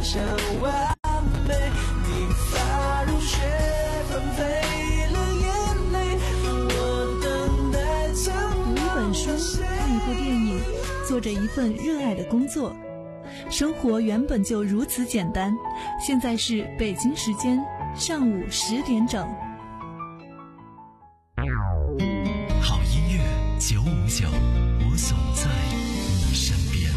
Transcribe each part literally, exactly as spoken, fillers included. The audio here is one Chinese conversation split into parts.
想完美，你发如雪纷飞了眼泪，我等待曾读一本书，看一部电影，做着一份热爱的工作。生活原本就如此简单。现在是北京时间上午十点整。 好音乐九五九，我总在你身边。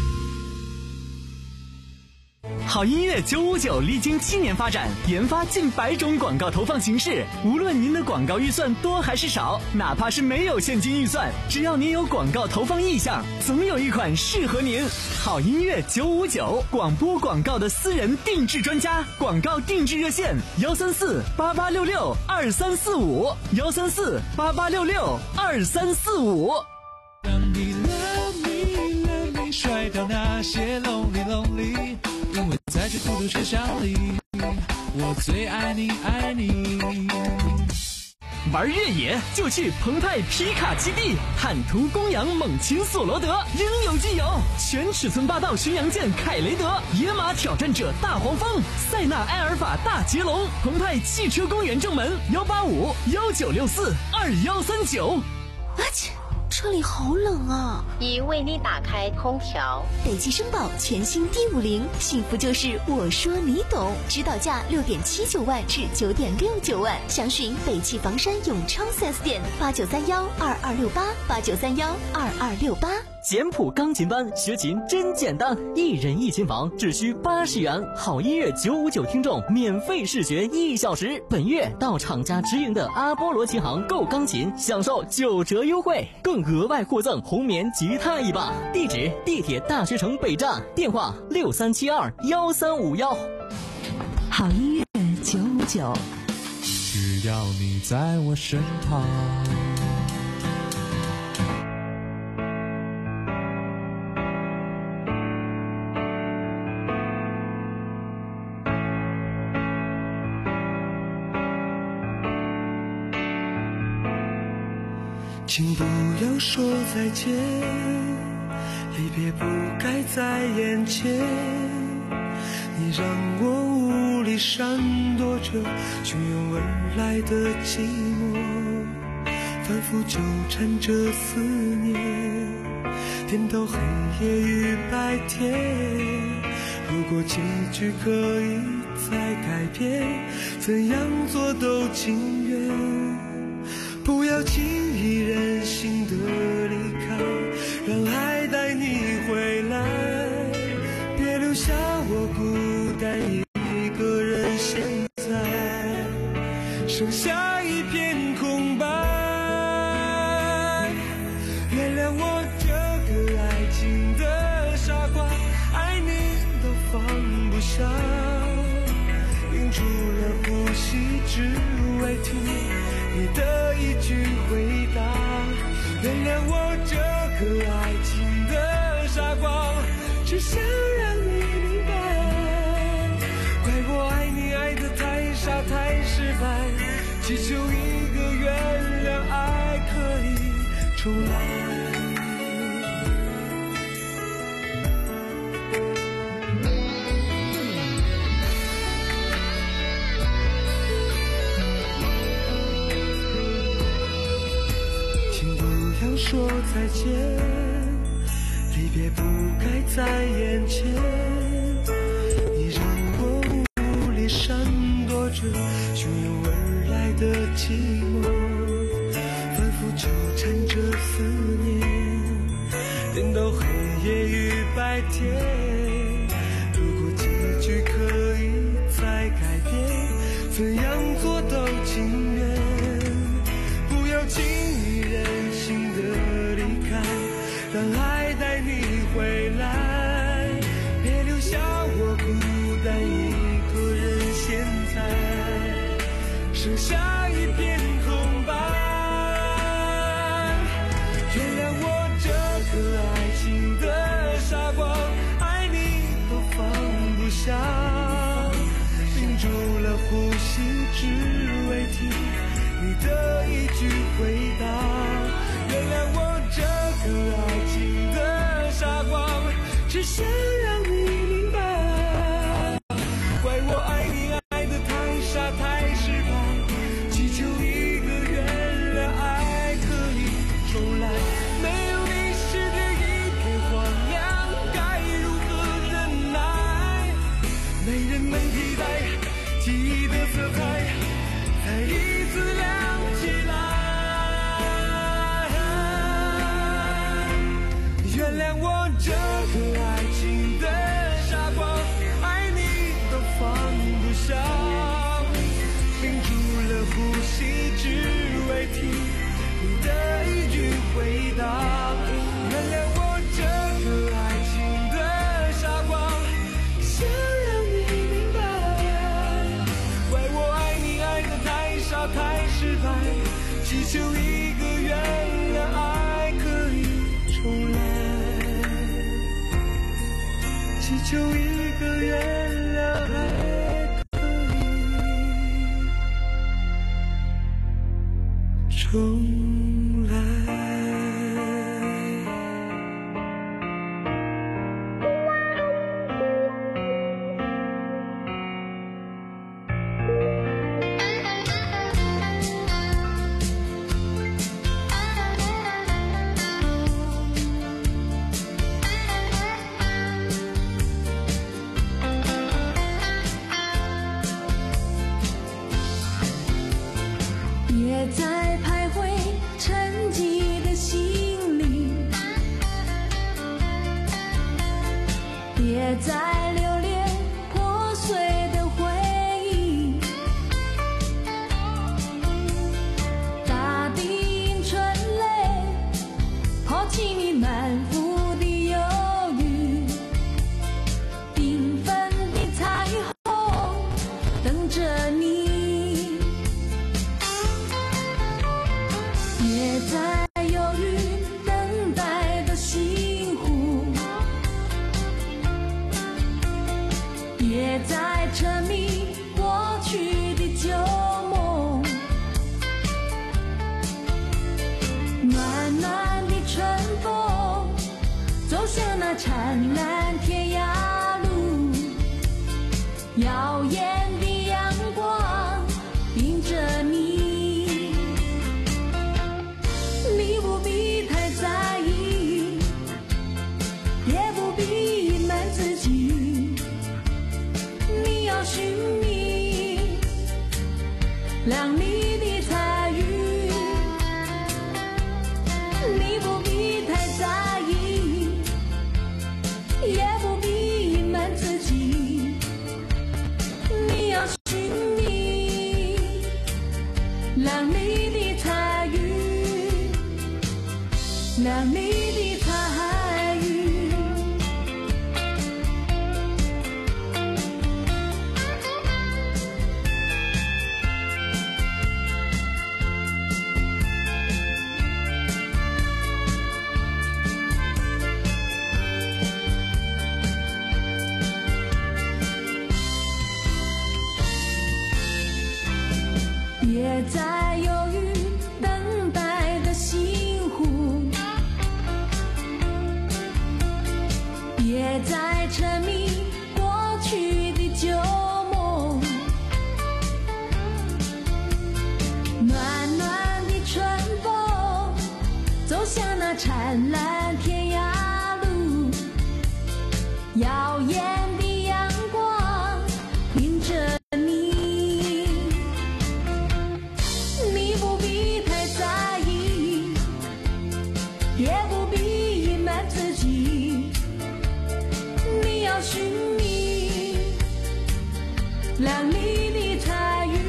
好音乐九五九历经七年发展，研发近百种广告投放形式。无论您的广告预算多还是少，哪怕是没有现金预算，只要您有广告投放意向，总有一款适合您。好音乐九五九，广播广告的私人定制专家，广告定制热线幺三四八八六六二三四五幺三四八八六六二三四五。 当你 love me love me 甩掉那些 lonely lonely， 因为在这孤独车厢里，我最爱你爱你。 玩越野就去澎湃皮卡基地，坦途公羊猛禽索罗德应有尽有，全尺寸霸道巡洋舰凯雷德，野马挑战者大黄蜂，塞纳埃尔法大捷龙。澎湃汽车公园正门幺八五幺九六四二幺三九。 啊切，这里好冷啊！ 已为你打开空调。 北汽绅宝全新 D 五零，幸福就是我说你懂，指导价六点七九万至九点六九万，详询北汽房山永昌 四 S 店八九三幺二二六八八九三幺二二六八。 简谱钢琴班学琴真简单，一人一琴房只需八十元，好音乐九五九听众免费试学一小时。本月到厂家直营的阿波罗琴行购钢琴，享受九折优惠，更额外获赠红棉吉他一把。地址：地铁大学城北站，电话六三七二幺三五幺。 好音乐九五九， 只要你在我身旁。请不要说再见，离别不该在眼前，你让我无力闪躲着汹涌而来的寂寞，反复纠缠着思念，颠倒黑夜与白天。如果结局可以再改变，怎样做都情愿。不要轻易任性的离开，让爱带你回来，别留下我孤单一个人，现在剩下一片空白。原谅我这个爱情的傻瓜，爱你都放不下，屏住了呼吸，只为听你的一句回答。原谅我这个爱情的傻瓜，只想让你明白，怪我爱你爱得太傻太失败，祈求一个原谅，爱可以重来。说再见，离别不该在眼前，你让我无力闪躲着汹涌而来的寂寞，反复纠缠着思念，颠倒黑夜与白天。如果结局可以再改变，怎样做都情愿。不要轻易任性的离开，让爱带你回来，别留下我孤单一个人，现在剩下一片空白。原谅我这个爱情的傻瓜，爱你都放不下，屏住了呼吸，只为听你的一句回答。原谅我这个爱情的傻瓜，只想让你明白， 就一个原谅还可以重来。 也在徘徊沉寂的心里，也在留恋破碎的回忆。大地因春泪抛弃你满腹的忧郁，缤纷的彩虹等着你。也在犹豫等待的心湖，也在沉迷过去的旧梦。暖暖的春风走向那灿烂天涯路，耀眼的阳光迎着你。你不必太在意，也不必隐瞒自己，你要寻觅亮丽的彩云。你不必太在意，也不必隐瞒自己，你要寻觅亮丽的彩云。亮丽的彩云，也在犹豫等待的心湖，也在沉迷过去的旧梦。暖暖的春风走向那灿烂天涯路，耀眼的阳光迎着你。你不必太在意，也不必隐瞒自己，你要寻觅亮丽的彩云。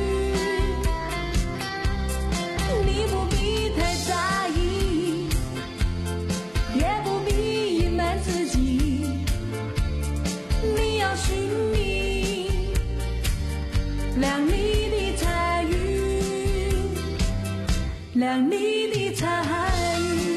你不必太在意，也不必隐瞒自己，你要寻觅亮丽的彩云，亮丽的彩云。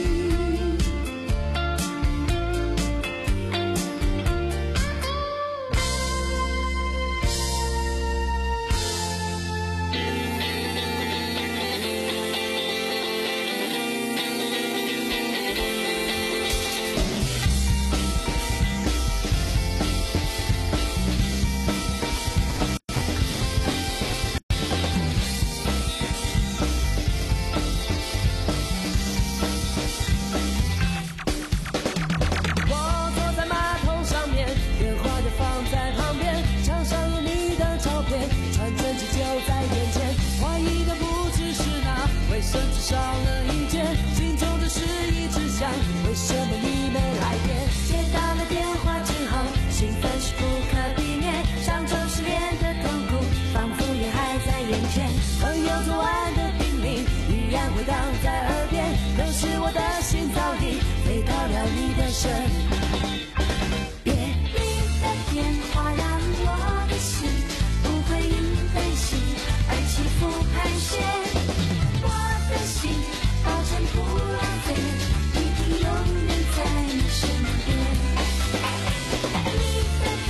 别你的电话让我的心不会因分心而起伏盘旋，我的心保证不浪费，一定永远在你身边。你的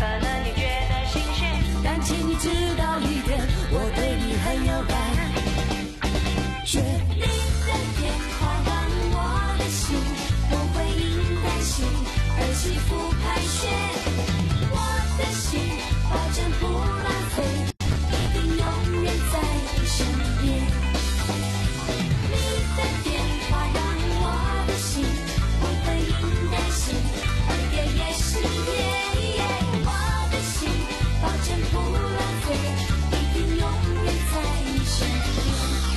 能你觉得新鲜， 但请你知道一点，我对你很有感觉。你的电话让我的心不会因担心而起伏盘旋，我的心保证不浪费，一定永远在你身边。你的电话让我的心不会因担心而夜夜失眠，我的心保证不浪费，一定永远在你身边。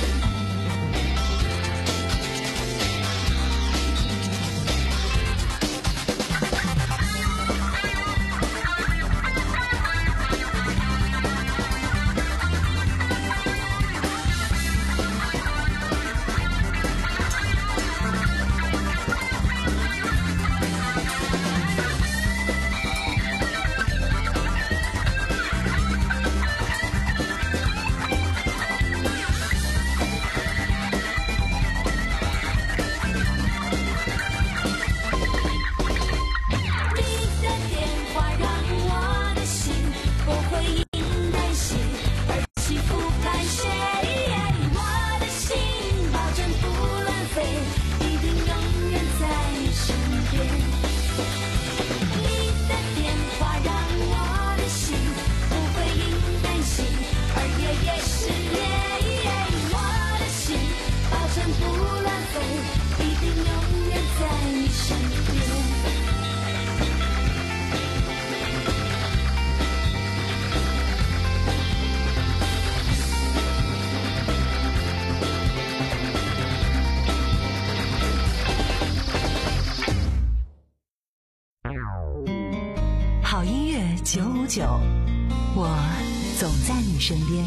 好音乐九五九，我总在你身边。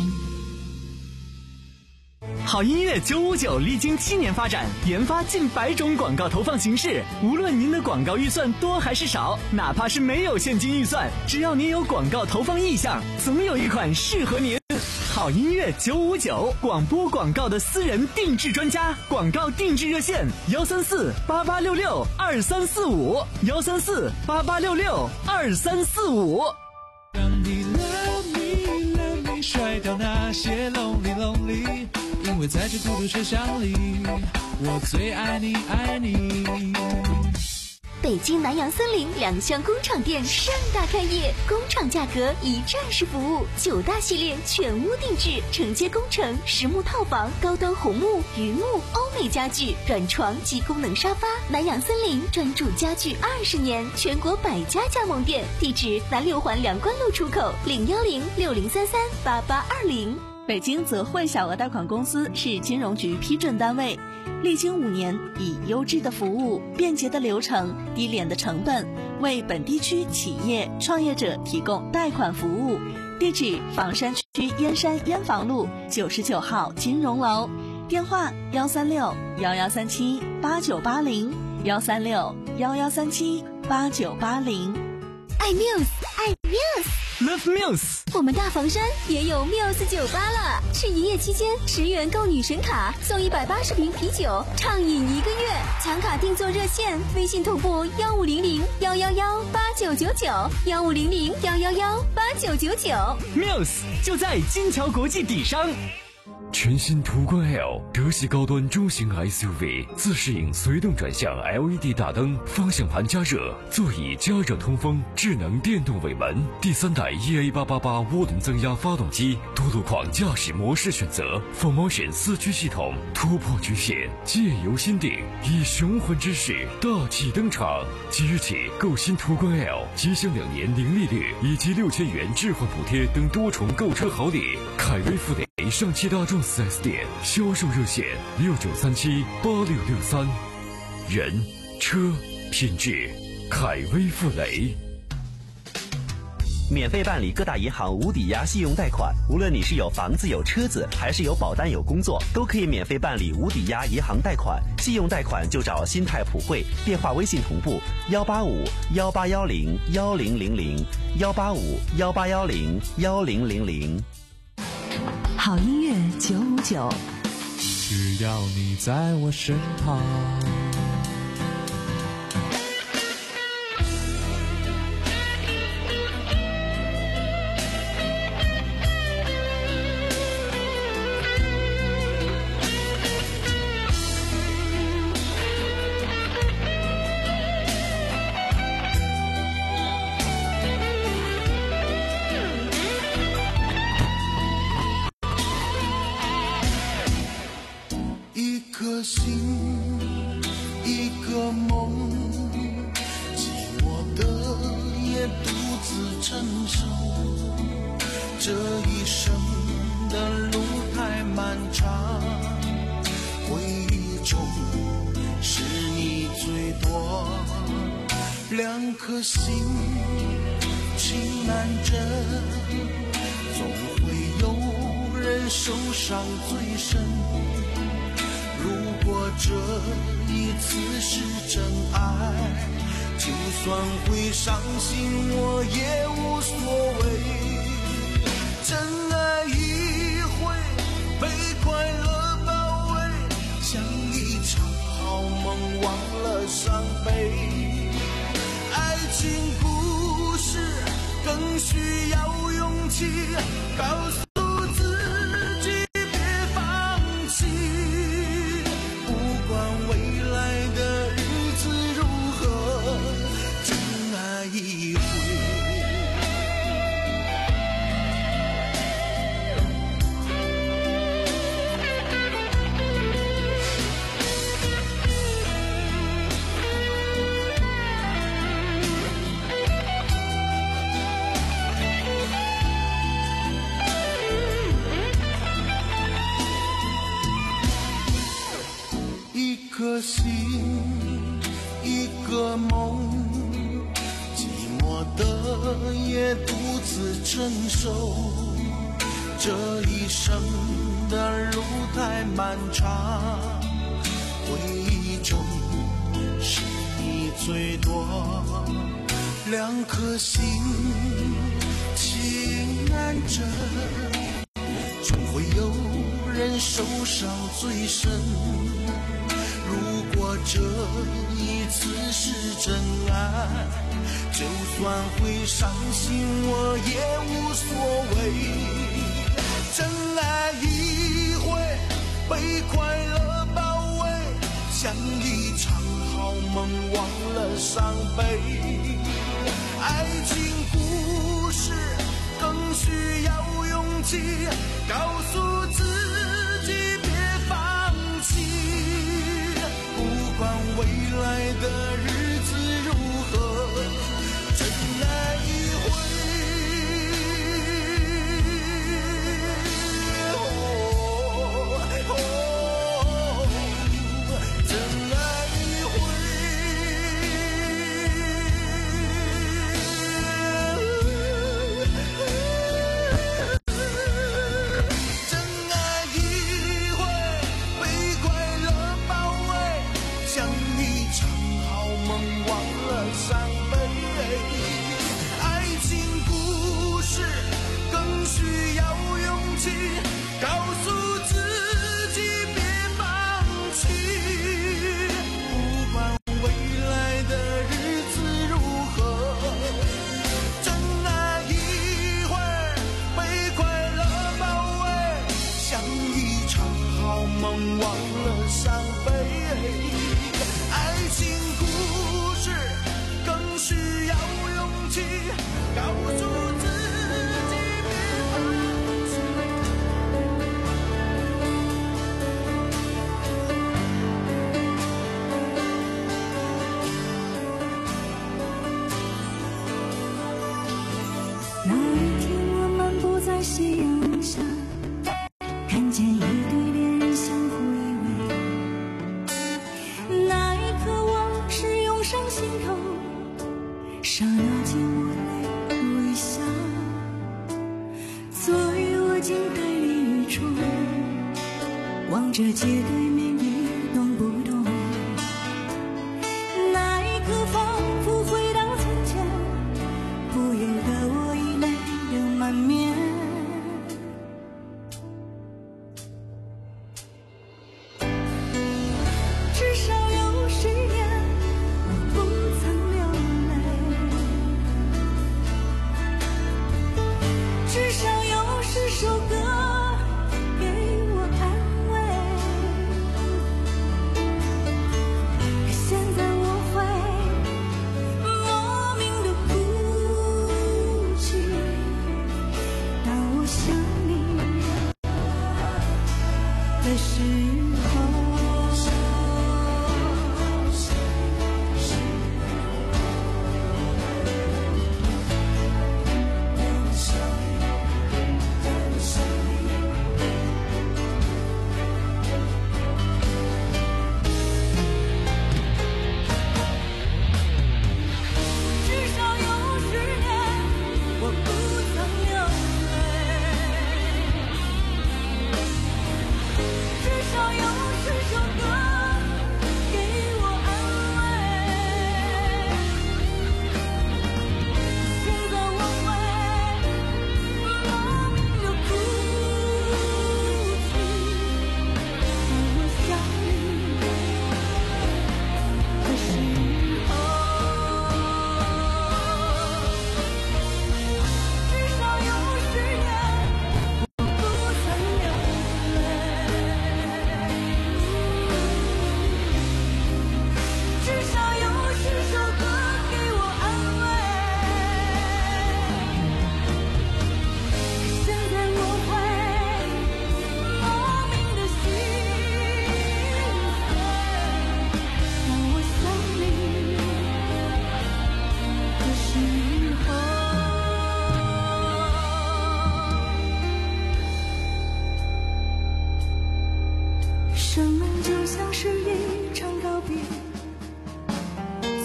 好音乐九五九历经七年发展，研发近百种广告投放形式。无论您的广告预算多还是少，哪怕是没有现金预算，只要您有广告投放意向，总有一款适合您。好音乐九五九，广播广告的私人定制专家，广告定制热线幺三四八八六六二三四五幺三四八八六六二三四五。 让你 love me love me 甩掉那些 lonely lonely， 因为在这孤独车厢里，我最爱你爱你。 北京南洋森林两厢工厂店盛大开业，工厂价格一站式服务，九大系列全屋定制，承接工程、实木套房、高端红木、榆木、欧美家具、软床及功能沙发。南洋森林专注家具二十年，全国百家加盟店，地址南六环梁关路出口，零幺零六零三三八八二零。 北京泽汇小额贷款公司是金融局批准单位，历经五年，以优质的服务、便捷的流程、低廉的成本，为本地区企业创业者提供贷款服务。地址：房山区燕山燕房路九十九号金融楼，电话：幺三六幺幺三七八九八零幺三六幺幺三七八九八零。 爱 Muse， 爱 Muse。Love Muse， 我们大房山也有 Muse 酒吧了，是营业期间十元购女神卡送一百八十瓶啤酒，畅饮一个月。抢卡订座热线：微信同步幺五零零幺幺幺八九九九幺五零零幺幺幺八九九九。 Muse 就在金桥国际底商。 全新途观 L 德系高端中型 S U V， 自适应随动转向 L E D 大灯，方向盘加热，座椅加热通风，智能电动尾门，第三代 E A 八八八涡轮增压发动机，多路况驾驶模式选择 ，Full Motion 四驱系统，突破局限，借由心定，以雄浑之势大气登场。即日起购新途观 L， 即享两年零利率以及六千元置换补贴等多重购车好礼。凯威富雷上汽大众四 S 店销售热线六九三七八六六三，人车品质，凯威富雷。 免费办理各大银行无抵押信用贷款，无论你是有房子有车子，还是有保单有工作，都可以免费办理无抵押银行贷款。信用贷款就找新泰普惠，电话微信同步幺八五幺八幺零幺零零零幺八五幺八幺零幺零零零。 好音乐九五九， 只要你在我身旁。 生的路太漫长，回忆中是你最多，两颗心情难枕，总会有人受伤最深。如果这一次是真爱，就算会伤心我也无所谓。真爱一回，被快乐包围，像一场好梦，忘了伤悲。爱情故事更需要勇气，告诉一颗心，一个梦，寂寞的也独自承受。这一生的路太漫长，回忆中是你最多，两颗心情难枕，总会有人受伤最深。如果这一次是真爱，就算会伤心我也无所谓。真爱一回，被快乐包围，像一场好梦，忘了伤悲。爱情故事更需要勇气，告诉自己别放弃。不管未来的日子如何，真爱一回，哦哦，真爱一回，真爱一回，被快乐包围，像一场好梦，忘了伤悲。爱情故事更需要勇气，告诉自己别放弃。不管未来的日子如何，真爱一回，被快乐包围，像一场好梦，忘了伤悲。爱情故事更需要勇气，告诉自己别放弃。 那一天我漫步在夕阳下，看见一对恋人相互依偎，那一刻我是涌上心头，刹那间我泪如雨下。昨夜我竟呆立于窗，望着街对面一动不动，那一刻仿佛回到从前，不由得我已泪流满面。至少有十年我不曾流泪，至少有十首歌给我安慰。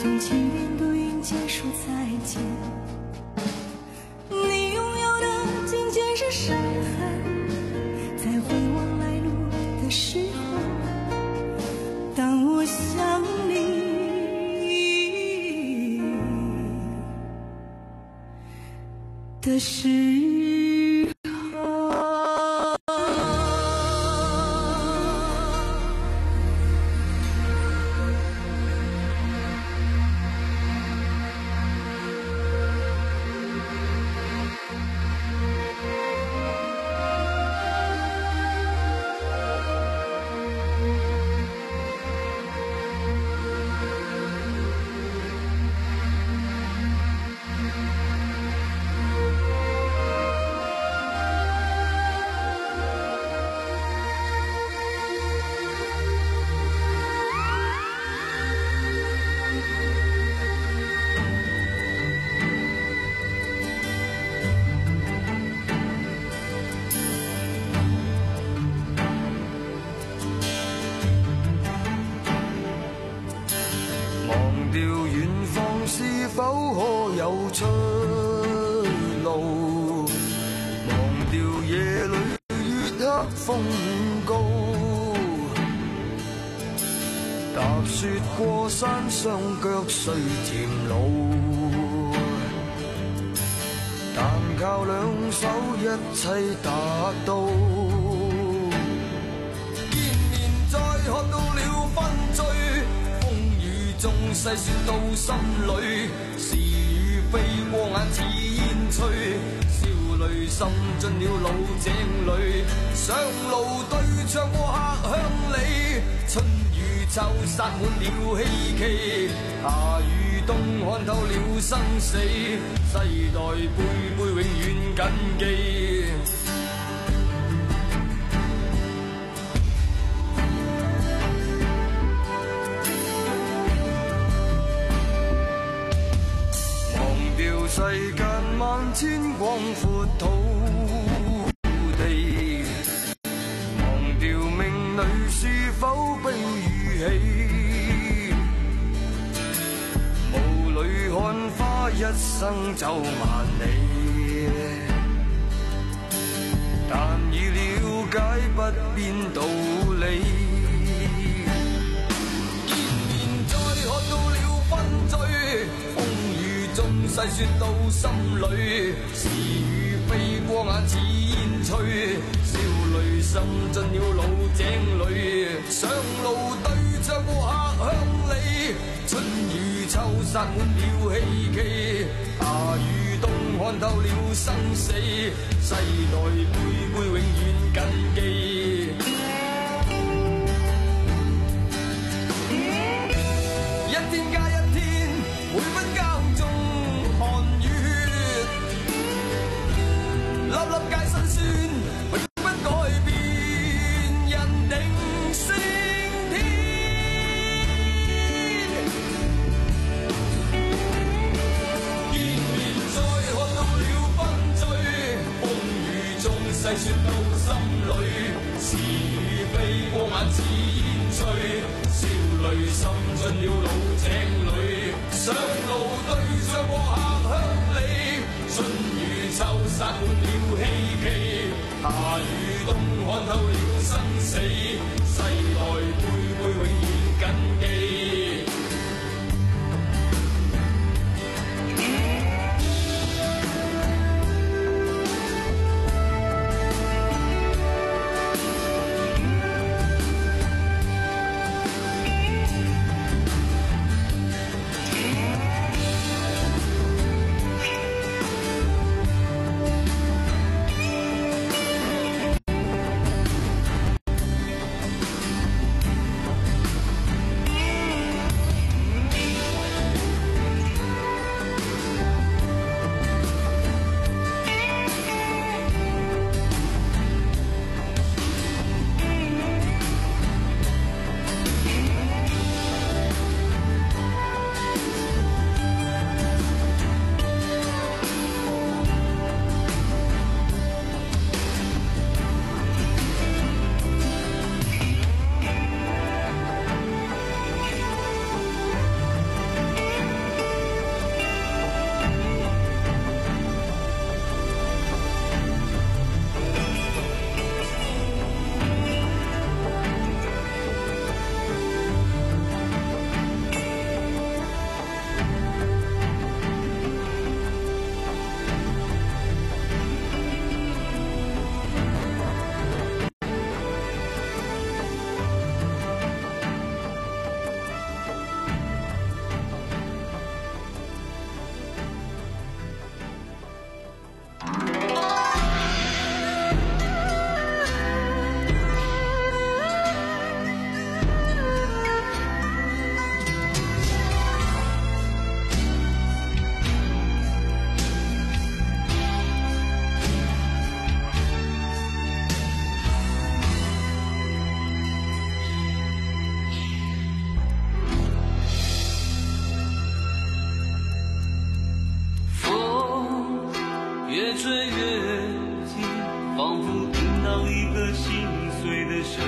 从前言都应结束再见。你拥有的仅仅是伤痕，在回望来路的时候，当我想你的时候。 忘掉遠方是否可有出路？忘掉夜裏月黑風高，踏雪過山，雙腳雖漸老，但靠兩手一切達到。見面再喝到了分醉，縱細說到心裏，是與非過眼似煙吹，笑淚滲進了老井裏，上路對唱過客鄉里，春與秋撒滿了希冀，夏與冬看透了生死，世代輩輩永遠謹記。世間萬千廣闊土地，忘掉命裏是否悲與喜，霧裏看花一生走萬里，但已了解不變道理，見面再喝到了分醉，縱細說到心裏，是與非過眼似煙吹，笑淚滲進了老井裏，上路對唱過客鄉里，春與秋撒滿了希冀，夏與冬看透了生死，世代輩輩永遠謹記。一天加一天，每分交縱汗與血，粒粒皆辛酸，永不改變，人定勝天。見面再喝到了分醉，風雨中細說到心裏，是與非過眼似煙吹，笑淚滲進了老井裏，上路對唱過客鄉里，春與秋撒滿了希冀，夏與冬看透了生死，世代輩輩永遠謹記。 越近，仿佛听到一个心碎的声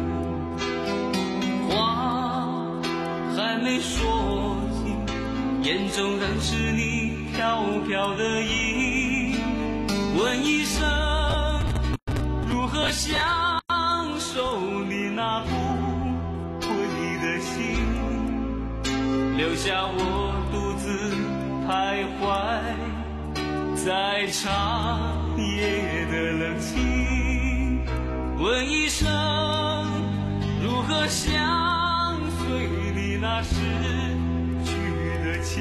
音。话还没说尽，眼中仍是你飘飘的影。问一声如何享受你那不回的心，留下我独自徘徊在长夜的冷清。问一声如何相随你那失去的情，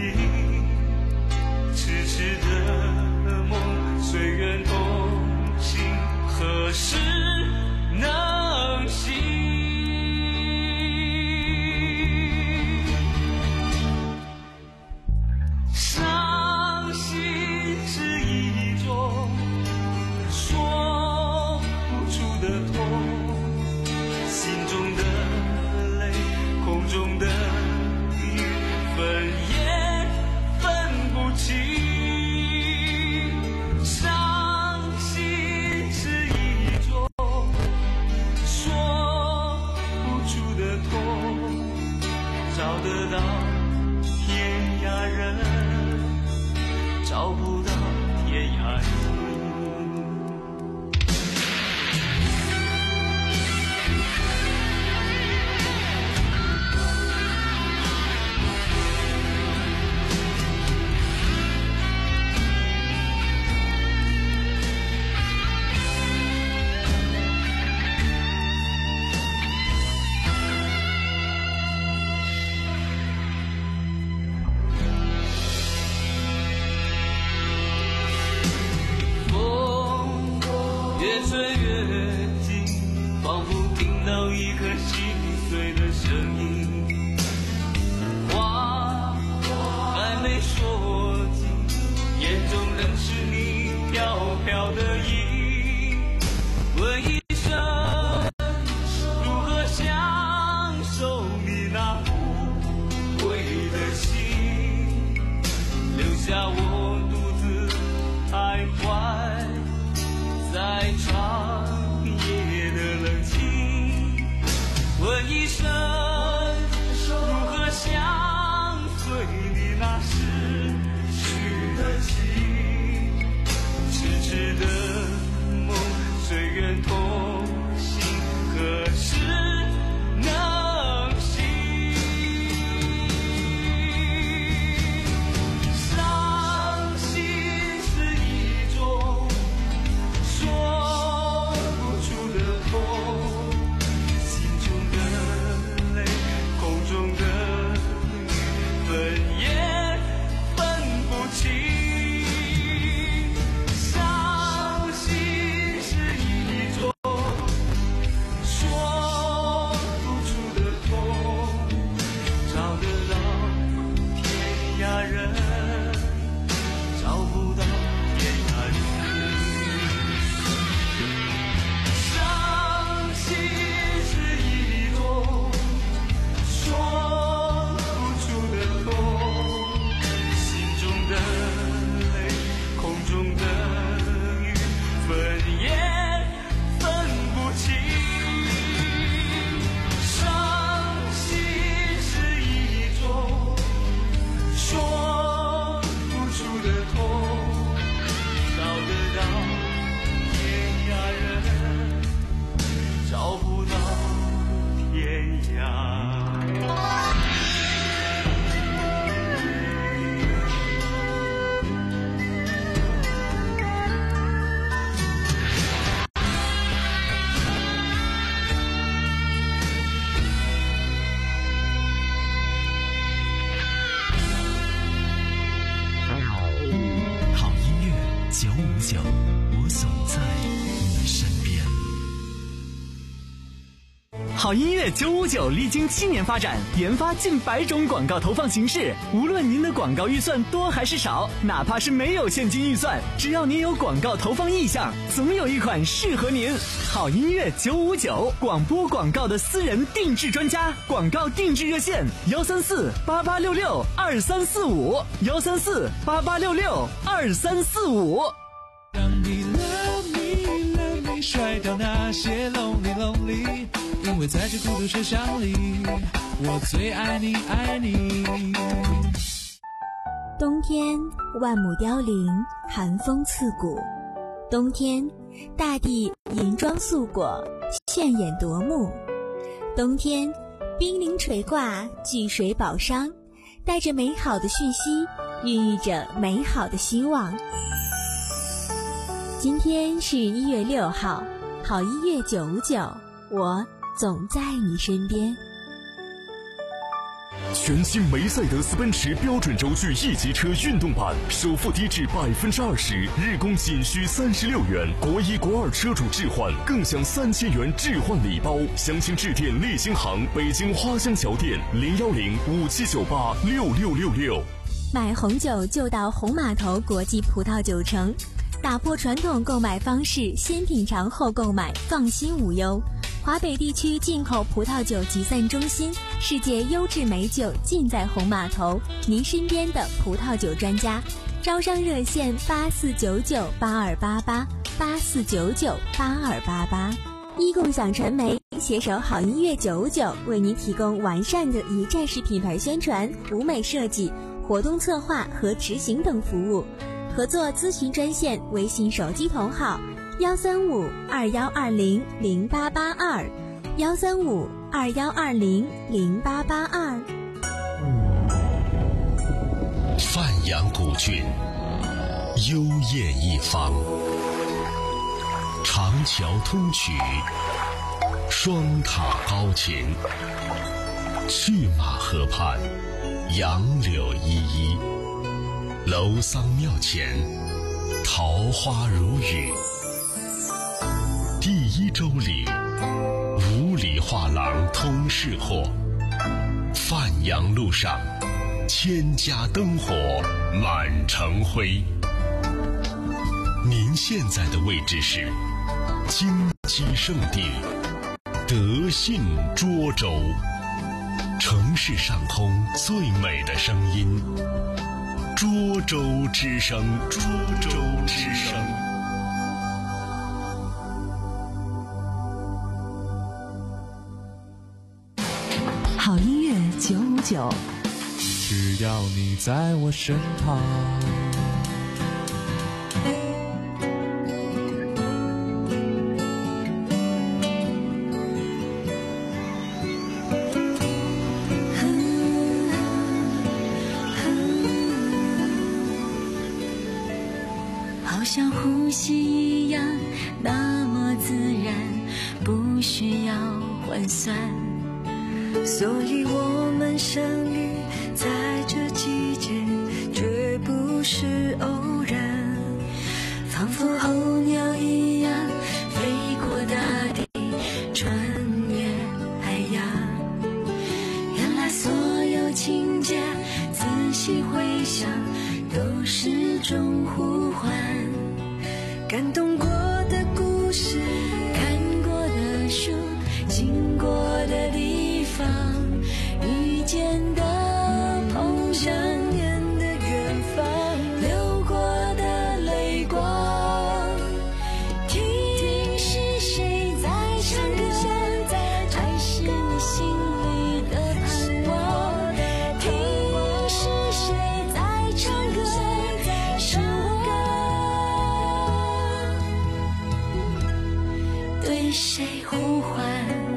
痴痴的梦随缘同行，何时能醒？伤心是一种说不出的痛，心中的泪，空中的雨，分也分不清。伤心是一种说不出的痛，找得到天涯人，找不到天涯心。越吹越近，仿佛听到一颗心碎的声音。话还没说尽，眼中仍是你飘飘的影。问一声如何享受你那不回的心，留下我独自徘徊在长夜的冷清。问一声如何相随你那失去的情，痴痴的梦随缘同行，何时能醒？伤心是一种说不出的痛，心中的泪，空中的雨，分也分不清。伤心是一种说不出的痛，找得到天涯人，找不到天涯心。伤心是一种说不出的痛，心中的泪，空中的雨，分也分不清。伤心是一种说不出的痛，找得到天涯人，找不到天涯。 好音乐九五九，我总在你身边。好音乐九五九历经七年发展，研发近百种广告投放形式。无论您的广告预算多还是少，哪怕是没有现金预算，只要您有广告投放意向，总有一款适合您。好音乐九五九，广播广告的私人定制专家，广告定制热线：幺三四八八六六二三四五，幺三四八八六六二三四五。 让那些 lonely lonely， 因为在这孤独车厢里，我最爱你爱你。 冬天万亩凋零，寒风刺骨。冬天大地银装素裹，炫眼夺目。冬天冰凌垂挂，巨水宝商，带着美好的讯息，孕育着美好的希望。今天是一月六号，好音乐九五九，我总在你身边。 全新梅赛德斯奔驰标准轴距 E 级车运动版，首付低至百分之二十，日供仅需三十六元，国一国二车主置换更享三千元置换礼包。详情致电立新行北京花乡桥店零幺零五七九八六六六六。 买红酒就到红码头国际葡萄酒城，打破传统购买方式，先品尝后购买，放心无忧。华北地区进口葡萄酒集散中心，世界优质美酒尽在红码头，您身边的葡萄酒专家。招商热线八四九九八二八八八四九九八二八八。一共享传媒携手好音乐九五九，为您提供完善的一站式品牌宣传、舞美设计、活动策划和执行等服务。合作咨询专线：微信手机同号幺三五二幺二零零八八二，幺三五二幺二零零八八二。 范阳古郡，幽艳一方，长桥通衢，双塔高擎，去马河畔，杨柳依依，楼桑庙前，桃花如雨。第一周里，五里画廊通市货，范阳路上，千家灯火满城辉。您现在的位置是金鸡圣地德信涿州，城市上空最美的声音，涿州之声，涿州之声。 好音乐九五九， 只要你在我身旁。 好像呼吸一样，那么自然，不需要换算。 所以我们相遇在这季节，绝不是偶然。仿佛候鸟一样飞过大地，穿越海洋。原来所有情节，仔细回想，都是种呼唤。感动过的故事，看过的书，经过的地方，遇见的碰相念的远方，流过的泪光。听是谁在唱歌，还是你心里的盼望？听是谁在唱歌，是我对谁呼唤？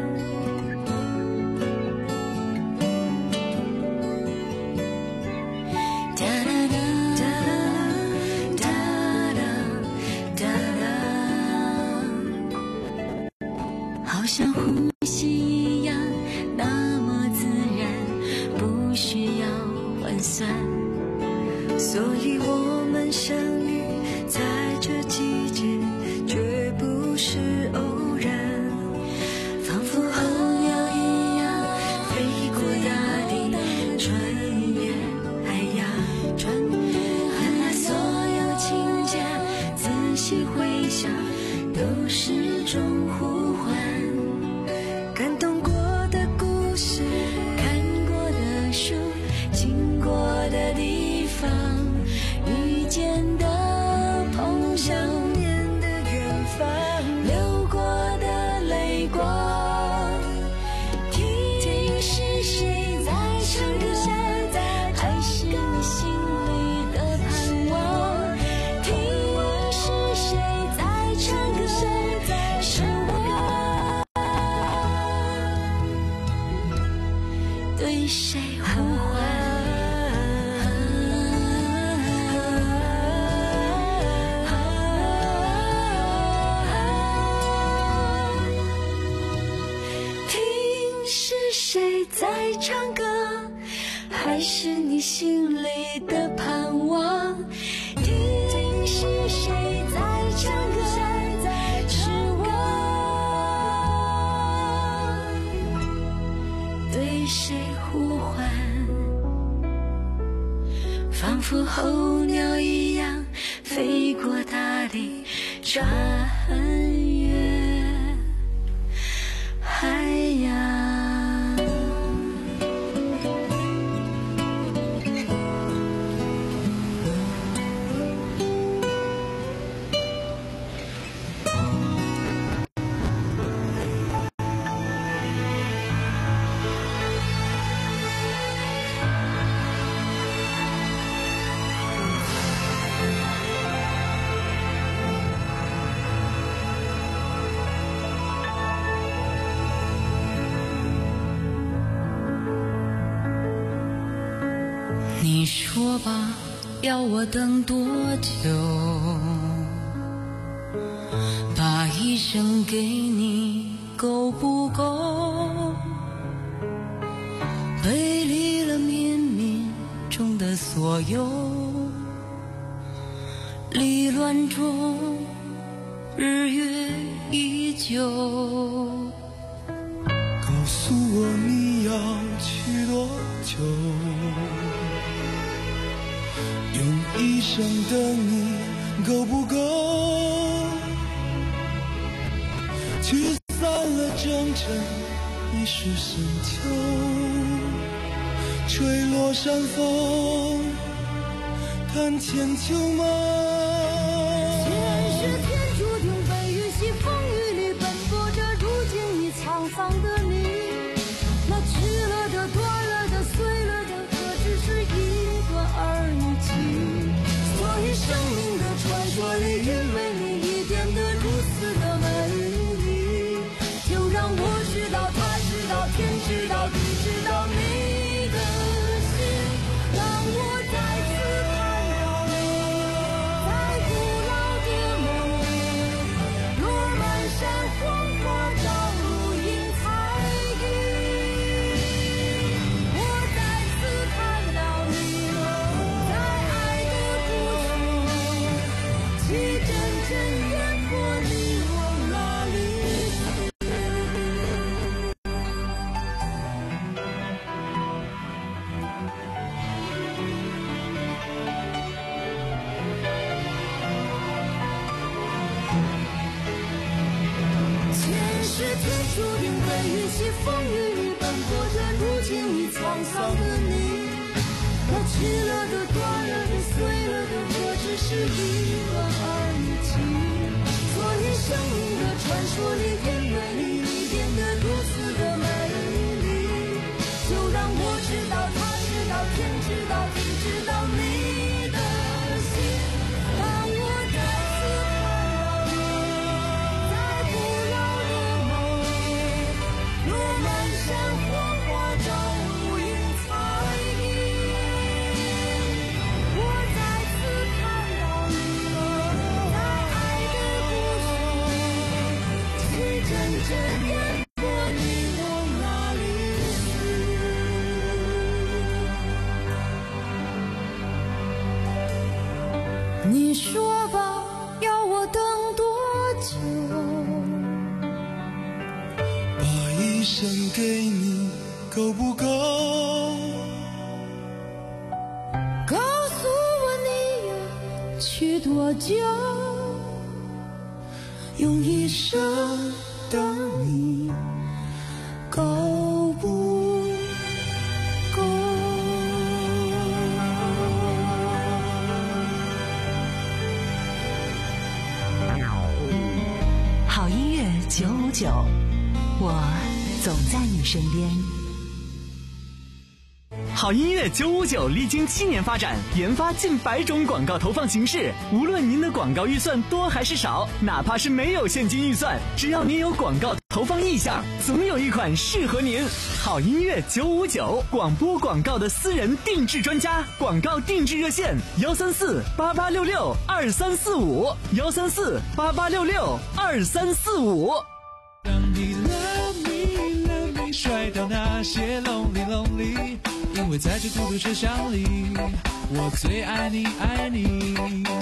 好像呼吸一样，那么自然，不需要换算。所以我们相遇在这季节，绝不是偶然。仿佛候鸟一样飞过大地，穿越海洋。原来所有情节，仔细回想，都是种呼唤。感动过的故事，看过的书，经过的地方，遇见的碰相念的远方，流过对谁呼唤？听是谁在唱歌，还是你心里的盼望？听是谁在唱歌，是我对谁呼唤？仿佛候鸟一样飞过大地，穿越海洋。你说吧，要我等多久？把一生给你够不够？背离了冥冥中的所有，离乱中日月依旧。 告诉我你要去多久？用一生等你够不够？驱散了整整一世深秋，吹落山风，看千秋梦。 前世天注定被雨洗，风雨里奔波着，如今已沧桑的你，那去了的、断了的、碎了的，可只是一段儿女情。所以生命的传说里，因为你已变得如此的美丽，就让我知道，他知道，天知道，地知道你的心，让我再次看到你，在古老的梦里，落满山黄花，朝如云彩衣。我再次看到你，在爱的故事，其真正淹没你我哪里去？前世天注定被雨洗，风雨里奔波着，如今已沧桑的你，那去了的、断了的、碎了的，可只是一段儿女情。所以生命的传说里，因为你已变得如此的美丽，就让我知道，他知道，天知道，地知道你的心，让我再次看到你，在古老的梦里，落满山黄花，朝如云彩衣。我再次看到你，在爱的故事，其真正淹没你我哪里去？你说吧，要我等多久？ 把一生给你够不够？ 告诉我你要去多久？ 用一生等你够不够？ 好音乐九五九，我总在你身边。 好音乐九五九历经七年发展，研发近百种广告投放形式。无论您的广告预算多还是少，哪怕是没有现金预算，只要您有广告投放意向，总有一款适合您。好音乐九五九，广播广告的私人定制专家，广告定制热线幺三四八八六六二三四五幺三四八八六六二三四五。 当你 love me love me 甩掉那些 lonely lonely， 因为在这孤独车厢里，我最爱你爱你。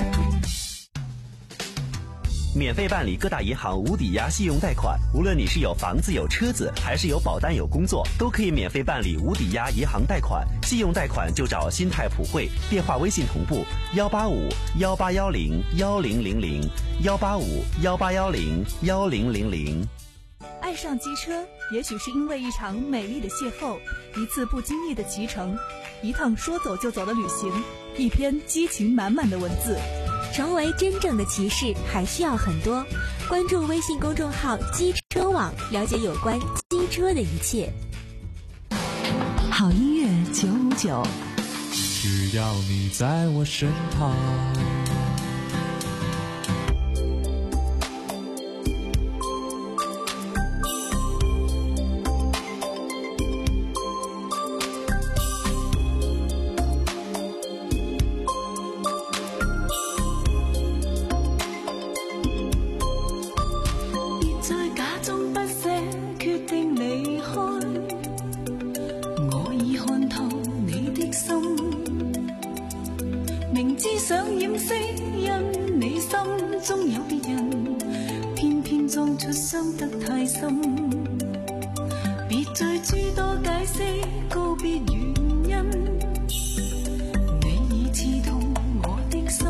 免费办理各大银行无抵押信用贷款，无论你是有房子有车子，还是有保单有工作，都可以免费办理无抵押银行贷款。信用贷款就找新泰普惠，电话微信同步幺八五幺八幺零幺零零零幺八五幺八幺零幺零零零。 爱上机车，也许是因为一场美丽的邂逅，一次不经意的骑乘，一趟说走就走的旅行，一篇激情满满的文字。 成为真正的骑士还需要很多，关注微信公众号机车网，了解有关机车的一切。 好音乐九五九， 只要你在我身旁。 想掩飾，因你心中有別人，偏偏裝出傷得太深。別再諸多解釋，告別原因，你已刺痛我的心。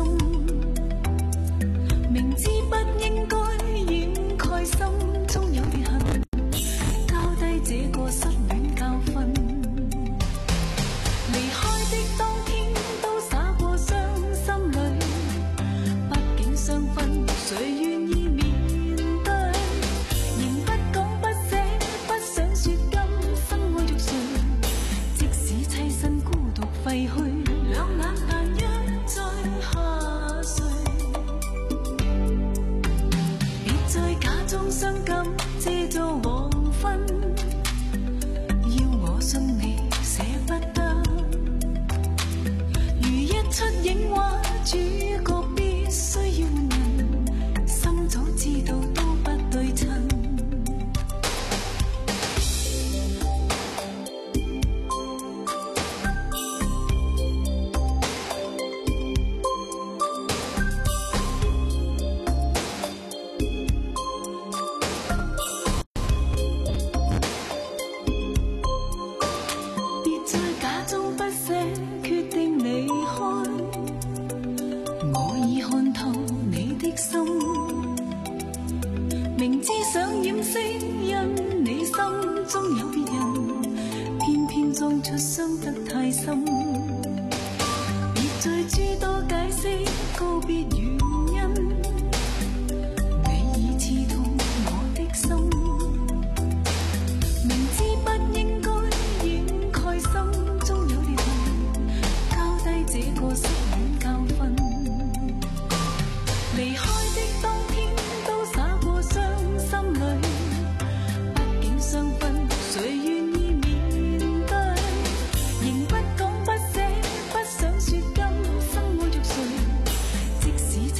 明知不應該掩蓋心中有別恨，交低這個失戀教訓。離開的當天都灑過傷心淚，畢竟相分誰願意面對？仍不講不捨，不想說今生愛着誰，即使棲身孤獨廢墟，兩眼但一再下垂。別再假裝傷感，借助黃昏，要我信你捨不得。如一出影畫，主角必須要換人，心早知道都不對稱。別再假裝不捨，決定離開。我已看透你的心，明知想掩飾，因你心中有別人，偏偏裝出傷得太深。別再諸多解釋，告別原因，你已刺痛我的心。明知不應該掩蓋心中有裂痕，交低這個失戀教訓。離開的當天都灑過傷心淚，畢竟相分誰願意面對？仍不講不捨，不想說今生愛着誰，即使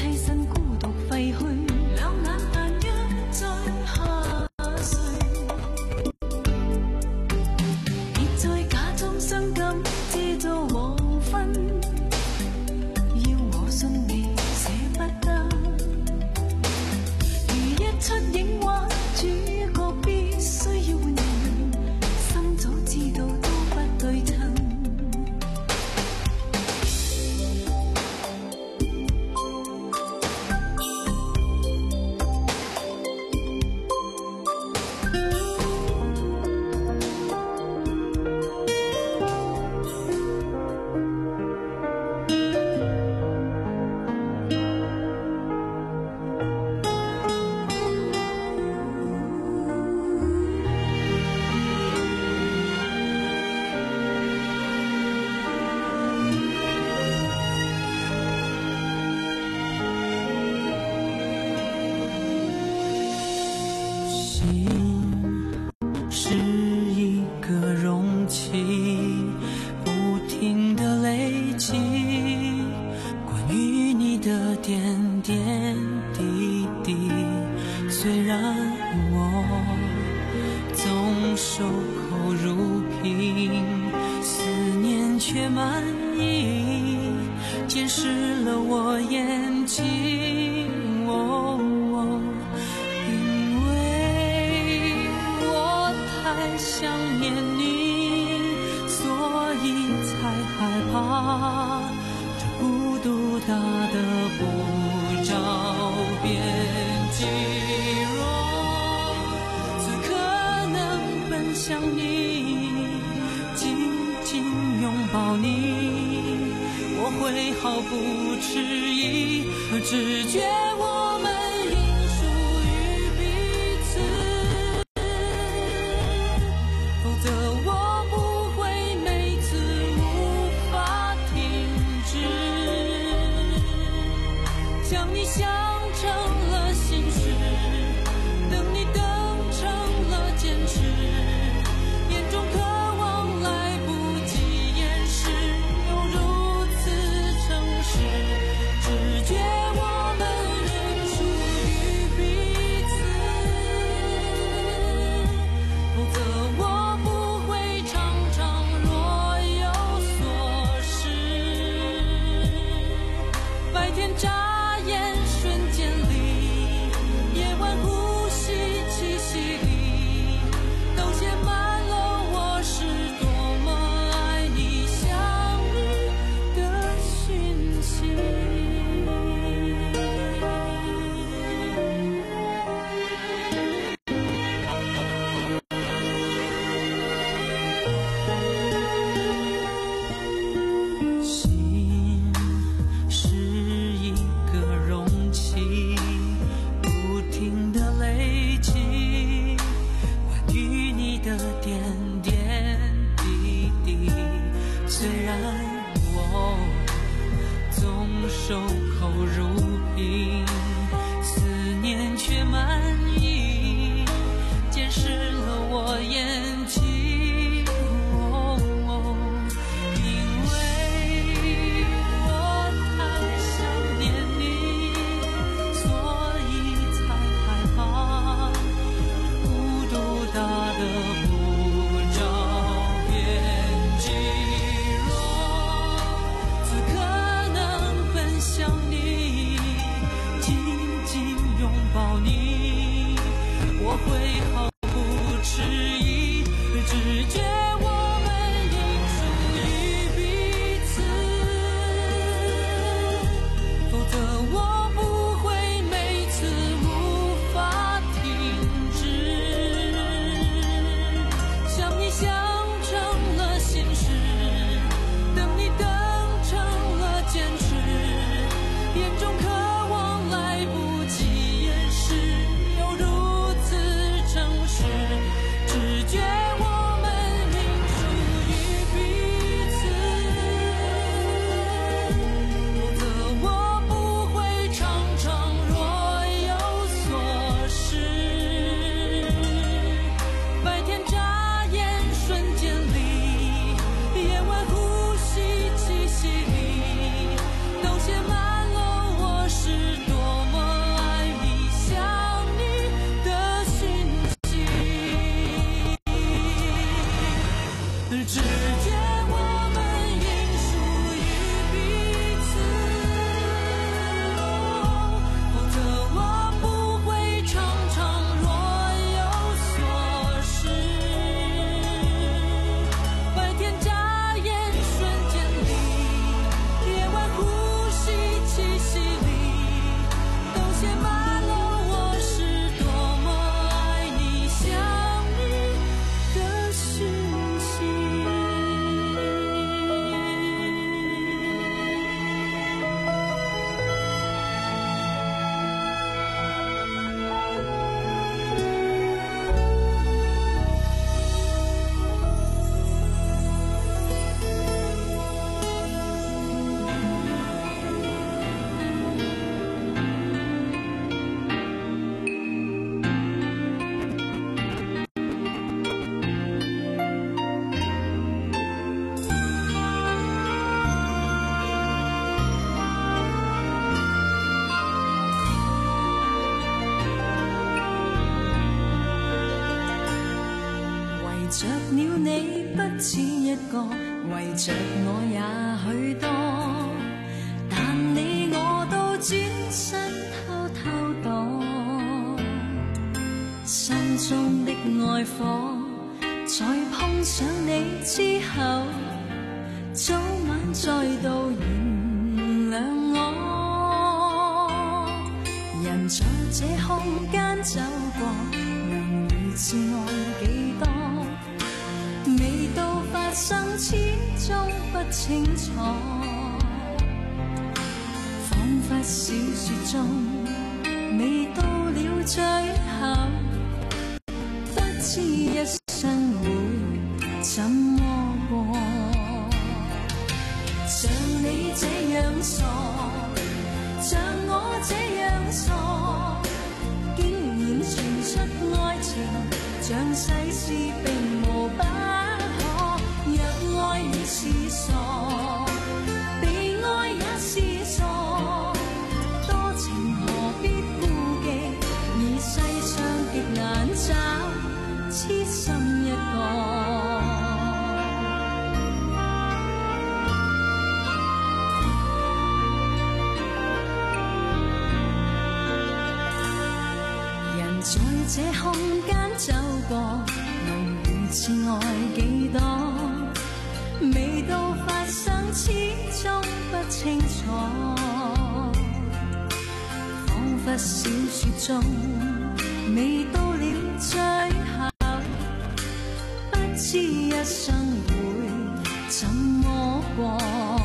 心是一个容器，不停地累积关于你的点点滴滴。虽然我总守口如瓶，思念却满溢，溅湿了我眼睛。哦哦因为我太想念你，所以才害怕这孤独大的不着边际。若此刻能奔向你，紧紧拥抱你，我会毫不迟疑，只觉我们应属于彼此，否则我不会每次无法停止，将你想成了心事，等你等成了坚持，眼中渴望来不及掩饰，又如此诚实，只觉我们着了你不止一個，為着我也許多，但你我都轉身偷偷躲，心中的愛火在碰上你之後，早晚再度原諒我。人在這空間走過，能如此愛幾多？未到發生始終不清楚，彷彿小說中未到了最後，不知一生會怎麼過。像你這樣傻，像我這樣傻，竟然傳出愛情，像世事並無不可。若愛已是傻，被愛也是傻，多情何必顧忌？而世上極難找痴心一個。在這空間走過，能如此愛幾多？未到發生始終不清楚，彷彿小說中未到了最後，不知一生會怎麼過。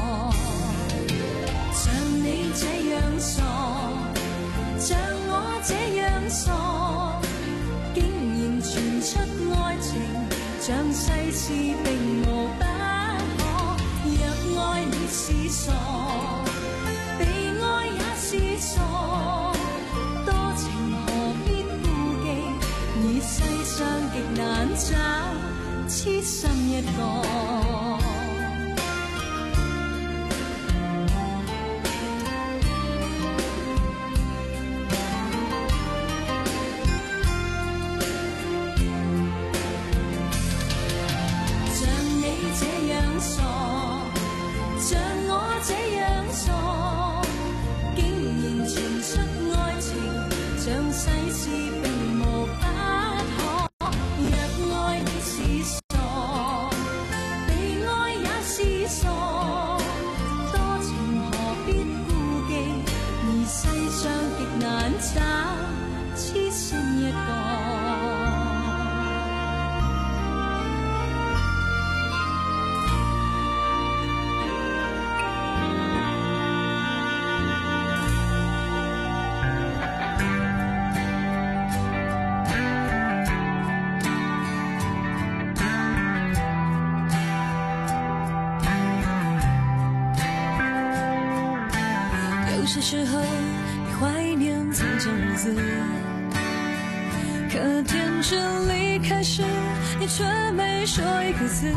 像你這樣傻，像我這樣傻，竟然傳出愛情，像世事並無不可。若愛已是傻，被愛也是傻，多情何必顧忌？而世上極難找痴心一個。 有些时候你怀念从前日子，可天真离开时，你却没说一个字。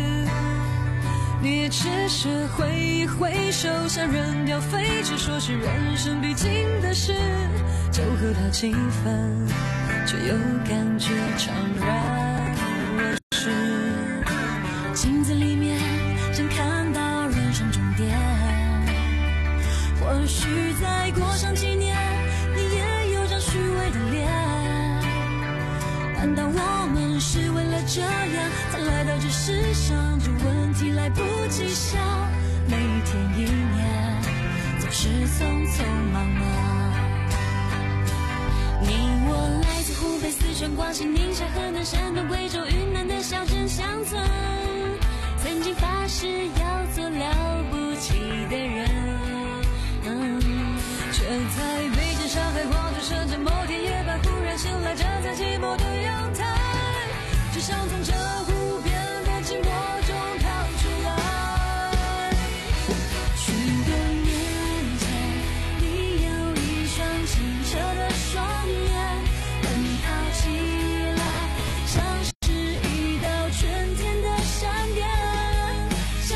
你也只是挥一挥手，像扔掉废纸，说是人生必经的事，就和他几分，却又感觉怅然若失。镜子里面想看到人生终点，或许再过上几年，你也有张虚伪的脸。难道我们是为了这样才来到这世上？这问题来不及想，每一天一年总是匆匆忙忙。你我来自湖北、四川、广西、宁夏、河南、山东、贵州。